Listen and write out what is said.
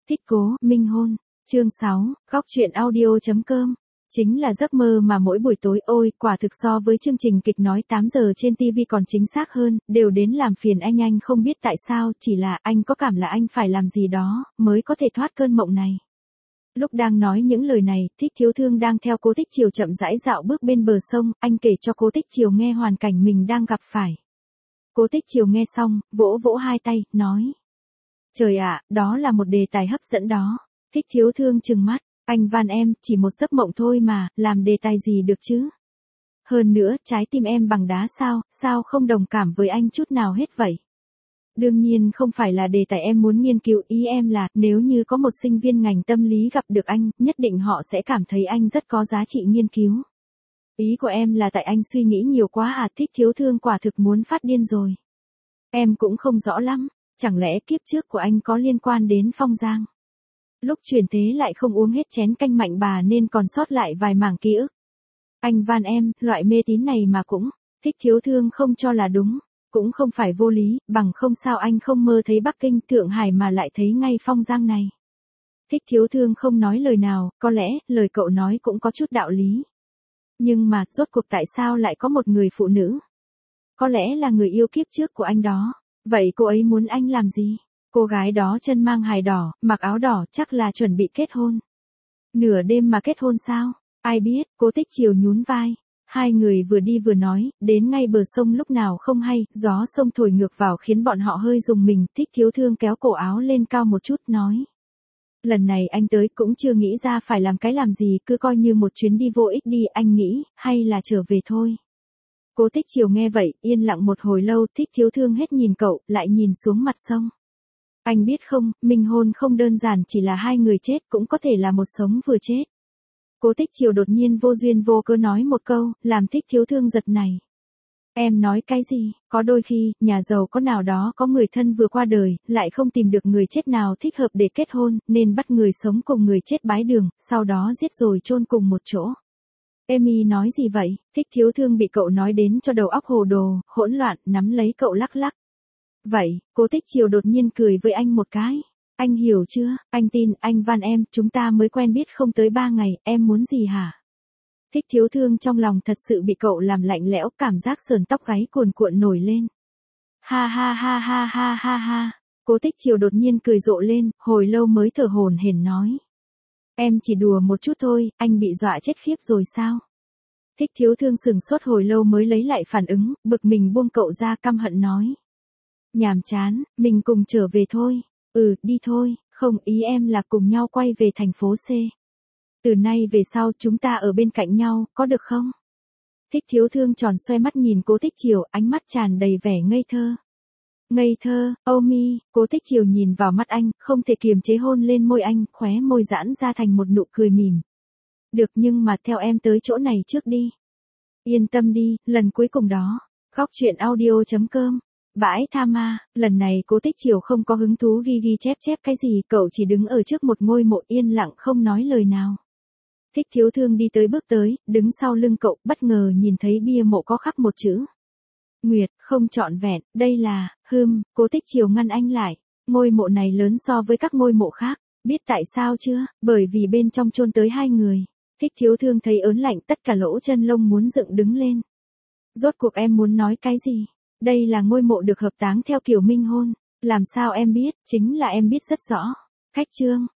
Thích cố, minh hôn. Chương 6, góc truyện audio.com. Chính là giấc mơ mà mỗi buổi tối ôi, quả thực so với chương trình kịch nói 8 giờ trên TV còn chính xác hơn, đều đến làm phiền anh không biết tại sao, chỉ là anh có cảm là anh phải làm gì đó, mới có thể thoát cơn mộng này. Lúc đang nói những lời này, Thích Thiếu Thương đang theo Cố Tích Chiều chậm rãi dạo bước bên bờ sông, anh kể cho Cố Tích Chiều nghe hoàn cảnh mình đang gặp phải. Cố Tích Chiều nghe xong, vỗ vỗ hai tay, nói. Trời ạ, đó là một đề tài hấp dẫn đó. Thích Thiếu Thương trừng mắt, anh van em, chỉ một giấc mộng thôi mà, làm đề tài gì được chứ? Hơn nữa, trái tim em bằng đá sao không đồng cảm với anh chút nào hết vậy? Đương nhiên không phải là đề tài em muốn nghiên cứu, ý em là, nếu như có một sinh viên ngành tâm lý gặp được anh, nhất định họ sẽ cảm thấy anh rất có giá trị nghiên cứu. Ý của em là tại anh suy nghĩ nhiều quá à? Thích Thiếu Thương quả thực muốn phát điên rồi. Em cũng không rõ lắm, chẳng lẽ kiếp trước của anh có liên quan đến Phong Giang? Lúc chuyển thế lại không uống hết chén canh mạnh bà nên còn sót lại vài mảng ký ức. Anh van em, loại mê tín này mà cũng, Thích Thiếu Thương không cho là đúng, cũng không phải vô lý, bằng không sao anh không mơ thấy Bắc Kinh, Thượng Hải mà lại thấy ngay Phong Giang này. Thích Thiếu Thương không nói lời nào, có lẽ, lời cậu nói cũng có chút đạo lý. Nhưng mà, rốt cuộc tại sao lại có một người phụ nữ? Có lẽ là người yêu kiếp trước của anh đó. Vậy cô ấy muốn anh làm gì? Cô gái đó chân mang hài đỏ, mặc áo đỏ, chắc là chuẩn bị kết hôn. Nửa đêm mà kết hôn sao? Ai biết, Cố Tích Chiều nhún vai. Hai người vừa đi vừa nói, đến ngay bờ sông lúc nào không hay, gió sông thổi ngược vào khiến bọn họ hơi rùng mình. Thích Thiếu Thương kéo cổ áo lên cao một chút, nói. Lần này anh tới cũng chưa nghĩ ra phải làm cái làm gì, cứ coi như một chuyến đi vô ích đi, anh nghĩ, hay là trở về thôi. Cố Tích Chiều nghe vậy, yên lặng một hồi lâu, Thích Thiếu Thương hết nhìn cậu, lại nhìn xuống mặt sông. Anh biết không, minh hôn không đơn giản chỉ là hai người chết, cũng có thể là một sống vừa chết. Cố Tích Chiều đột nhiên vô duyên vô cớ nói một câu, làm Thích Thiếu Thương giật này. Em nói cái gì? Có đôi khi, nhà giàu có nào đó có người thân vừa qua đời, lại không tìm được người chết nào thích hợp để kết hôn, nên bắt người sống cùng người chết bái đường, sau đó giết rồi chôn cùng một chỗ. Amy nói gì vậy? Thích Thiếu Thương bị cậu nói đến cho đầu óc hồ đồ, hỗn loạn, nắm lấy cậu lắc lắc. Vậy, Cố Tích Chiều đột nhiên cười với anh một cái. Anh hiểu chưa, anh tin, anh van em, chúng ta mới quen biết không tới 3 ngày, em muốn gì hả? Thích Thiếu Thương trong lòng thật sự bị cậu làm lạnh lẽo, cảm giác sờn tóc gáy cuồn cuộn nổi lên. Ha ha ha ha ha ha ha. Cố Tích Chiều đột nhiên cười rộ lên, hồi lâu mới thở hổn hển nói. Em chỉ đùa một chút thôi, anh bị dọa chết khiếp rồi sao? Thích Thiếu Thương sừng sốt hồi lâu mới lấy lại phản ứng, bực mình buông cậu ra, căm hận nói. Nhàm chán, mình cùng trở về thôi. Ừ, đi thôi, không, ý em là cùng nhau quay về thành phố C. Từ nay về sau chúng ta ở bên cạnh nhau, có được không? Thích Thiếu Thương tròn xoe mắt nhìn Cố Tích Chiều, ánh mắt tràn đầy vẻ ngây thơ. Ngây thơ, Omi, Cố Tích Chiều nhìn vào mắt anh, không thể kiềm chế hôn lên môi anh, khóe môi giãn ra thành một nụ cười mỉm. Được, nhưng mà theo em tới chỗ này trước đi. Yên tâm đi, lần cuối cùng đó. Góc truyện audio.com. Bãi tha ma, lần này Cố Tích Chiều không có hứng thú ghi chép cái gì, cậu chỉ đứng ở trước một ngôi mộ yên lặng không nói lời nào. Thích Thiếu Thương đi tới bước tới, đứng sau lưng cậu, bất ngờ nhìn thấy bia mộ có khắc một chữ. Nguyệt, không trọn vẹn, đây là, Cố Tích Chiều ngăn anh lại. Ngôi mộ này lớn so với các ngôi mộ khác, biết tại sao chưa, bởi vì bên trong chôn tới 2 người. Thích Thiếu Thương thấy ớn lạnh, tất cả lỗ chân lông muốn dựng đứng lên. Rốt cuộc em muốn nói cái gì? Đây là ngôi mộ được hợp táng theo kiểu minh hôn. Làm sao em biết? Chính là em biết rất rõ. Khách trương,